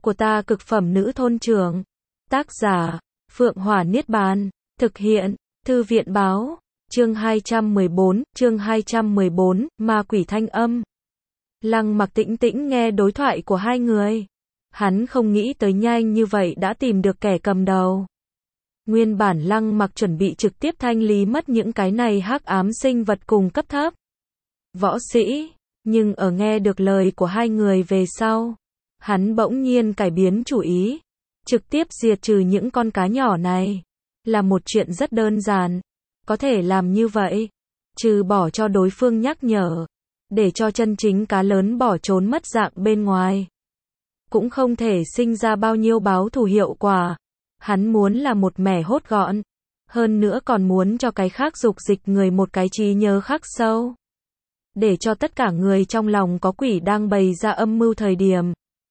của ta cực phẩm nữ thôn trưởng. Tác giả, Phượng Hỏa Niết Bàn. Thực hiện, Thư viện báo. Chương 214, Ma quỷ thanh âm. Lăng Mặc tĩnh tĩnh nghe đối thoại của hai người. Hắn không nghĩ tới nhanh như vậy đã tìm được kẻ cầm đầu. Nguyên bản Lăng Mặc chuẩn bị trực tiếp thanh lý mất những cái này hắc ám sinh vật cùng cấp thấp võ sĩ, nhưng ở nghe được lời của hai người về sau, hắn bỗng nhiên cải biến chủ ý, trực tiếp diệt trừ những con cá nhỏ này. Là một chuyện rất đơn giản, có thể làm như vậy, trừ bỏ cho đối phương nhắc nhở, để cho chân chính cá lớn bỏ trốn mất dạng bên ngoài, cũng không thể sinh ra bao nhiêu báo thù hiệu quả. Hắn muốn là một mẻ hốt gọn, hơn nữa còn muốn cho cái khác dục dịch người một cái trí nhớ khắc sâu, để cho tất cả người trong lòng có quỷ đang bày ra âm mưu thời điểm,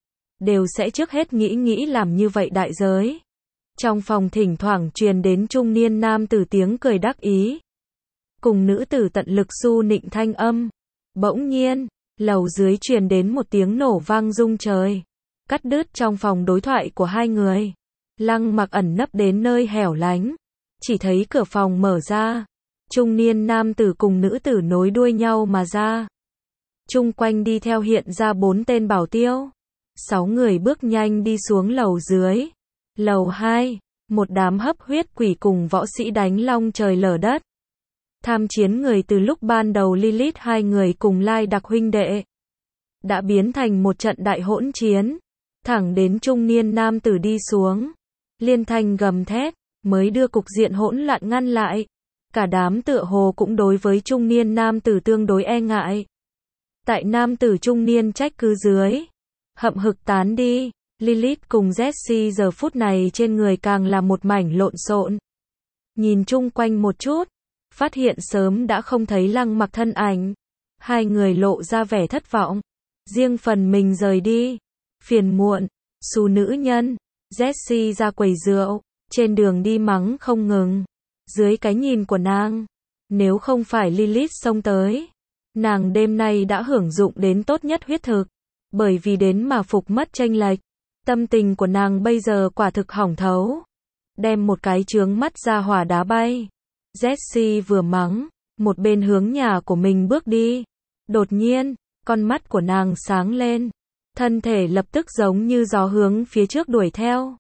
đều sẽ trước hết nghĩ làm như vậy đại giới. Trong phòng thỉnh thoảng truyền đến trung niên nam tử tiếng cười đắc ý, cùng nữ tử tận lực su nịnh thanh âm. Bỗng nhiên, lầu dưới truyền đến một tiếng nổ vang rung trời, cắt đứt trong phòng đối thoại của hai người. Lăng Mặc ẩn nấp đến nơi hẻo lánh, chỉ thấy cửa phòng mở ra, trung niên nam tử cùng nữ tử nối đuôi nhau mà ra. Chung quanh đi theo hiện ra 4 tên bảo tiêu. 6 người bước nhanh đi xuống lầu dưới. Lầu 2, một đám hấp huyết quỷ cùng võ sĩ đánh long trời lở đất. Tham chiến người từ lúc ban đầu Lilith hai người cùng Lai Đặc huynh đệ, đã biến thành một trận đại hỗn chiến, thẳng đến trung niên nam tử đi xuống. Liên thanh gầm thét, mới đưa cục diện hỗn loạn ngăn lại. Cả đám tựa hồ cũng đối với trung niên nam tử tương đối e ngại. Tại nam tử trung niên trách cứ dưới, hậm hực tán đi. Lilith cùng Jessie giờ phút này trên người càng là một mảnh lộn xộn. Nhìn chung quanh một chút, phát hiện sớm đã không thấy Lăng Mặc thân ảnh. Hai người lộ ra vẻ thất vọng, riêng phần mình rời đi. Phiền muộn, xù nữ nhân. Jessie ra quầy rượu, trên đường đi mắng không ngừng. Dưới cái nhìn của nàng, nếu không phải Lilith xông tới, nàng đêm nay đã hưởng dụng đến tốt nhất huyết thực, bởi vì đến mà phục mất chênh lệch. Tâm tình của nàng bây giờ quả thực hỏng thấu, đem một cái chướng mắt ra hỏa đá bay. Jessie vừa mắng, một bên hướng nhà của mình bước đi. Đột nhiên, con mắt của nàng sáng lên, thân thể lập tức giống như gió hướng phía trước đuổi theo.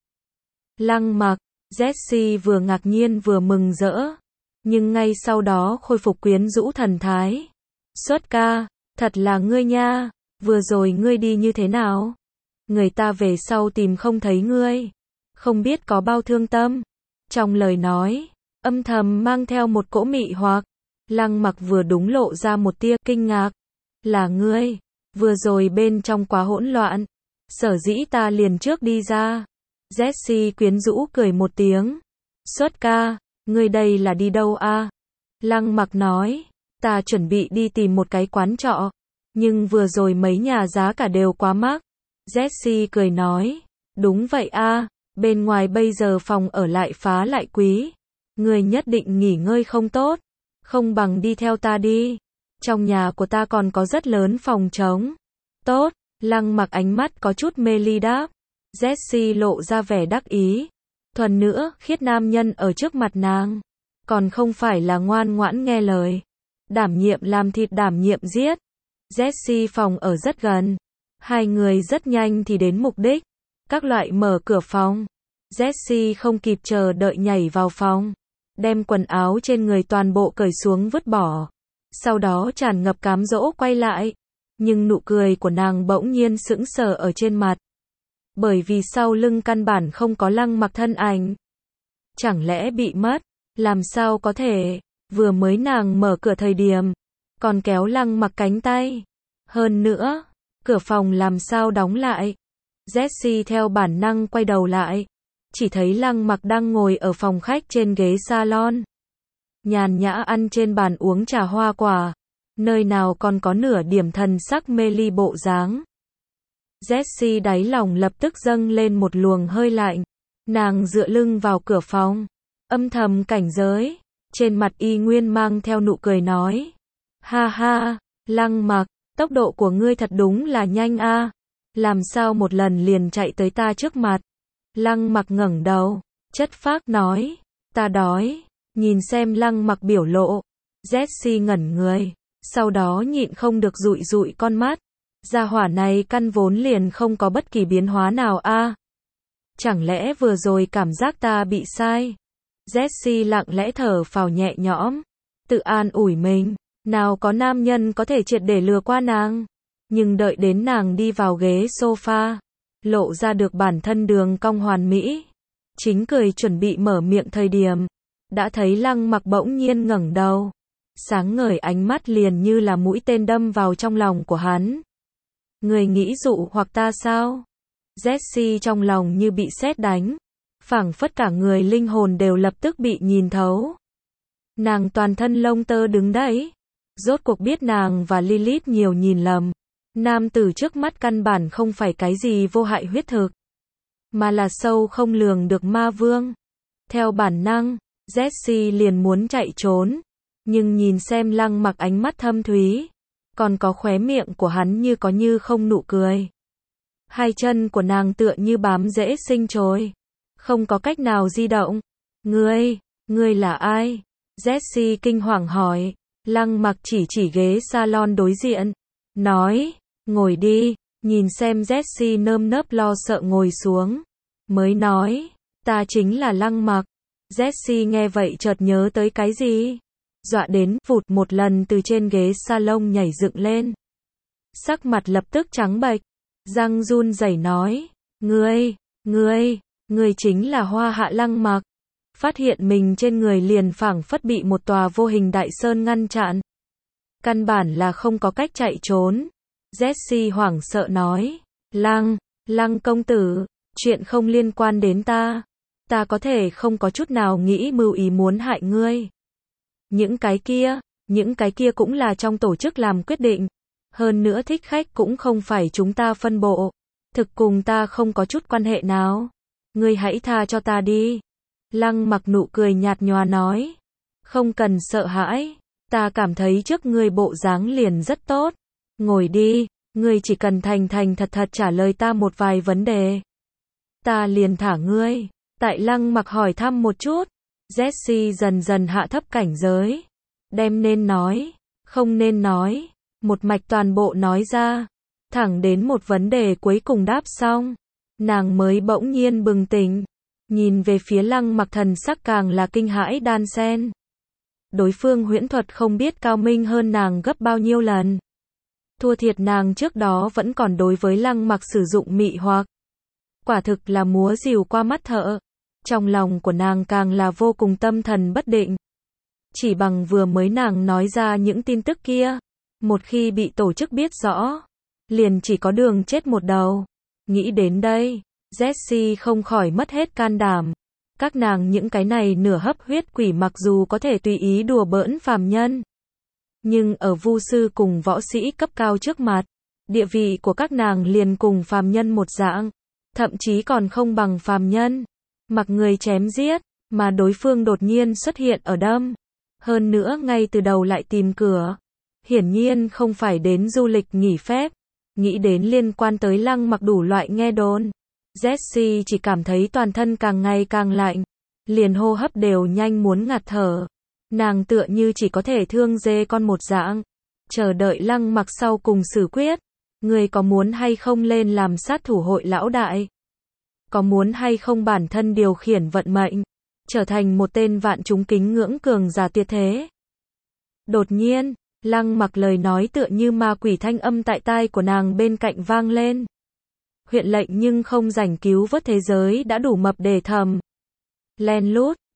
Lăng Mặc, Jessie vừa ngạc nhiên vừa mừng rỡ, nhưng ngay sau đó khôi phục quyến rũ thần thái. Xuất ca, thật là ngươi nha, vừa rồi ngươi đi như thế nào? Người ta về sau tìm không thấy ngươi, không biết có bao thương tâm. Trong lời nói, âm thầm mang theo một cỗ mị hoặc. Lăng Mặc vừa đúng lộ ra một tia kinh ngạc. Là ngươi, vừa rồi bên trong quá hỗn loạn, sở dĩ ta liền trước đi ra. Jessie quyến rũ cười một tiếng. Xuất ca, ngươi đây là đi đâu a? Lăng Mặc nói, ta chuẩn bị đi tìm một cái quán trọ, nhưng vừa rồi mấy nhà giá cả đều quá mắc. Jessie cười nói, đúng vậy a, bên ngoài bây giờ phòng ở lại phá lại quý, ngươi nhất định nghỉ ngơi không tốt, không bằng đi theo ta đi, trong nhà của ta còn có rất lớn phòng trống. Tốt, Lăng Mặc ánh mắt có chút mê ly đáp. Jessie lộ ra vẻ đắc ý, thuần nữa khiết nam nhân ở trước mặt nàng, còn không phải là ngoan ngoãn nghe lời, đảm nhiệm làm thịt đảm nhiệm giết. Jessie phòng ở rất gần, hai người rất nhanh thì đến mục đích. Các loại mở cửa phòng, Jessie không kịp chờ đợi nhảy vào phòng, đem quần áo trên người toàn bộ cởi xuống vứt bỏ, sau đó tràn ngập cám dỗ quay lại, nhưng nụ cười của nàng bỗng nhiên sững sờ ở trên mặt, bởi vì sau lưng căn bản không có Lăng Mặc thân ảnh. Chẳng lẽ bị mất? Làm sao có thể? Vừa mới nàng mở cửa thời điểm, còn kéo Lăng Mặc cánh tay. Hơn nữa, cửa phòng làm sao đóng lại? Jessie theo bản năng quay đầu lại, chỉ thấy Lăng Mặc đang ngồi ở phòng khách trên ghế salon, nhàn nhã ăn trên bàn uống trà hoa quả, nơi nào còn có nửa điểm thần sắc mê ly bộ dáng. Jessie đáy lòng lập tức dâng lên một luồng hơi lạnh, nàng dựa lưng vào cửa phòng, âm thầm cảnh giới, trên mặt y nguyên mang theo nụ cười nói, ha ha, Lăng Mặc, tốc độ của ngươi thật đúng là nhanh a. Làm sao một lần liền chạy tới ta trước mặt? Lăng Mặc ngẩng đầu, chất phác nói, ta đói. Nhìn xem Lăng Mặc biểu lộ, Jessie ngẩn người, sau đó nhịn không được dụi dụi con mắt. Gia hỏa này căn vốn liền không có bất kỳ biến hóa nào a. Chẳng lẽ vừa rồi cảm giác ta bị sai? Jessie lặng lẽ thở phào nhẹ nhõm, tự an ủi mình, nào có nam nhân có thể triệt để lừa qua nàng. Nhưng đợi đến nàng đi vào ghế sofa, lộ ra được bản thân đường cong hoàn mỹ, chính cười chuẩn bị mở miệng thời điểm, đã thấy Lăng Mặc bỗng nhiên ngẩng đầu, sáng ngời ánh mắt liền như là mũi tên đâm vào trong lòng của hắn. Người nghĩ dụ hoặc ta sao? Jessie trong lòng như bị sét đánh, phảng phất cả người linh hồn đều lập tức bị nhìn thấu. Nàng toàn thân lông tơ đứng đấy, rốt cuộc biết nàng và Lilith nhiều nhìn lầm. Nam tử trước mắt căn bản không phải cái gì vô hại huyết thực, mà là sâu không lường được ma vương. Theo bản năng, Jessie liền muốn chạy trốn, nhưng nhìn xem Lăng Mặc ánh mắt thâm thúy, còn có khóe miệng của hắn như có như không nụ cười. Hai chân của nàng tựa như bám rễ sinh trồi, không có cách nào di động. Ngươi là ai? Jessie kinh hoàng hỏi. Lăng Mặc chỉ ghế salon đối diện, nói, ngồi đi. Nhìn xem Jessie nơm nớp lo sợ ngồi xuống, mới nói, ta chính là Lăng Mặc. Jessie nghe vậy chợt nhớ tới cái gì, dọa đến vụt một lần từ trên ghế salon nhảy dựng lên, sắc mặt lập tức trắng bệch, răng run rẩy nói, ngươi chính là Hoa Hạ Lăng Mặc. Phát hiện mình trên người liền phảng phất bị một tòa vô hình đại sơn ngăn chặn, căn bản là không có cách chạy trốn. Jessie hoảng sợ nói, Lăng công tử, chuyện không liên quan đến ta. Ta có thể không có chút nào nghĩ mưu ý muốn hại ngươi. Những cái kia cũng là trong tổ chức làm quyết định. Hơn nữa thích khách cũng không phải chúng ta phân bộ. Thực cùng ta không có chút quan hệ nào. Ngươi hãy tha cho ta đi. Lăng Mặc nụ cười nhạt nhòa nói, không cần sợ hãi. Ta cảm thấy trước ngươi bộ dáng liền rất tốt. Ngồi đi, ngươi chỉ cần thành thật trả lời ta một vài vấn đề, ta liền thả ngươi. Tại Lăng Mặc hỏi thăm một chút, Jessie dần dần hạ thấp cảnh giới, đem nên nói, không nên nói, một mạch toàn bộ nói ra, thẳng đến một vấn đề cuối cùng đáp xong, nàng mới bỗng nhiên bừng tỉnh, nhìn về phía Lăng Mặc thần sắc càng là kinh hãi đan xen. Đối phương huyễn thuật không biết cao minh hơn nàng gấp bao nhiêu lần. Thua thiệt nàng trước đó vẫn còn đối với Lăng Mặc sử dụng mị hoặc. Quả thực là múa rìu qua mắt thợ. Trong lòng của nàng càng là vô cùng tâm thần bất định. Chỉ bằng vừa mới nàng nói ra những tin tức kia, một khi bị tổ chức biết rõ, liền chỉ có đường chết một đầu. Nghĩ đến đây, Jessie không khỏi mất hết can đảm. Các nàng những cái này nửa hấp huyết quỷ mặc dù có thể tùy ý đùa bỡn phàm nhân, nhưng ở vu sư cùng võ sĩ cấp cao trước mặt, địa vị của các nàng liền cùng phàm nhân một dạng, thậm chí còn không bằng phàm nhân. Mặc người chém giết, mà đối phương đột nhiên xuất hiện ở đâm. Hơn nữa ngay từ đầu lại tìm cửa. Hiển nhiên không phải đến du lịch nghỉ phép. Nghĩ đến liên quan tới Lăng Mặc đủ loại nghe đồn. Jessie chỉ cảm thấy toàn thân càng ngày càng lạnh. Liền hô hấp đều nhanh muốn ngạt thở. Nàng tựa như chỉ có thể thương dê con một dạng. Chờ đợi Lăng Mặc sau cùng xử quyết. Người có muốn hay không lên làm sát thủ hội lão đại? Có muốn hay không bản thân điều khiển vận mệnh, trở thành một tên vạn chúng kính ngưỡng cường giả tuyệt thế? Đột nhiên, Lăng Mặc lời nói tựa như ma quỷ thanh âm tại tai của nàng bên cạnh vang lên. Huyện lệnh nhưng không rảnh cứu vớt thế giới đã đủ mập để thầm. Len lút,